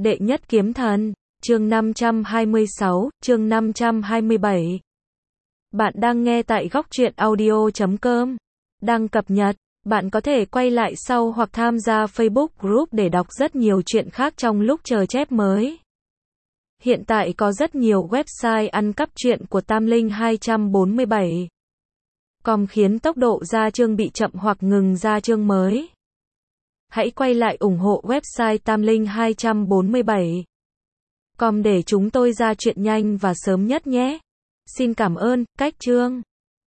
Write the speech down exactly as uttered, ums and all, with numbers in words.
Đệ nhất kiếm thần, chương năm trăm hai mươi sáu, chương năm trăm hai mươi bảy. Bạn đang nghe tại góc truyện audio chấm com. Đang cập nhật, bạn có thể quay lại sau hoặc tham gia Facebook group để đọc rất nhiều chuyện khác trong lúc chờ chép mới. Hiện tại có rất nhiều website ăn cắp truyện của Tam Linh hai trăm bốn mươi bảy. Com khiến tốc độ ra chương bị chậm hoặc ngừng ra chương mới. Hãy quay lại ủng hộ website Tam Linh hai trăm bốn mươi bảy. Com để chúng tôi ra chuyện nhanh và sớm nhất nhé. Xin cảm ơn, cách chương.